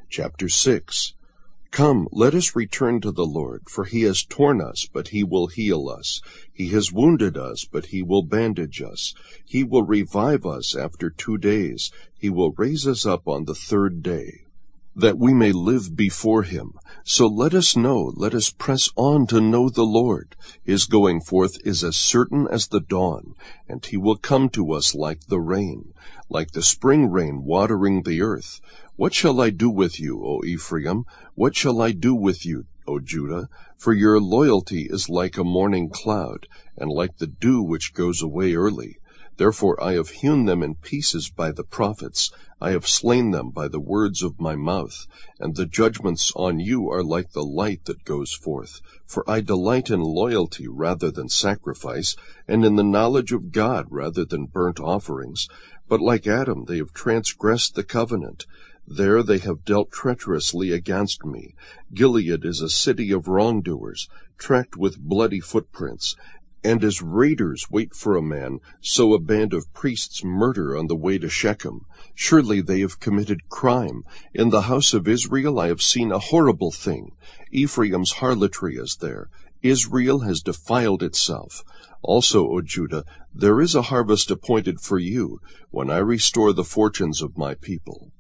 Chapter 6. Come, let us return to the Lord, for he has torn us, but he will heal us. He has wounded us, but he will bandage us. He will revive us after 2 days. He will raise us up on the 3rd day, that we may live before him. So let us press on to know the Lord. His going forth is as certain as the dawn, and he will come to us like the rain, like the spring rain watering the earth. What shall I do with you, O Ephraim? What shall I do with you, O Judah? For your loyalty is like a morning cloud, and like the dew which goes away early. Therefore I have hewn them in pieces by the prophets. I have slain them by the words of my mouth. And the judgments on you are like the light that goes forth. For I delight in loyalty rather than sacrifice, and in the knowledge of God rather than burnt offerings. But like Adam they have transgressed the covenant. There they have dealt treacherously against me. Gilead is a city of wrongdoers, tracked with bloody footprints. And as raiders wait for a man, so a band of priests murder on the way to Shechem. Surely they have committed crime. In the house of Israel I have seen a horrible thing. Ephraim's harlotry is there. Israel has defiled itself. Also, O Judah, there is a harvest appointed for you, when I restore the fortunes of my people.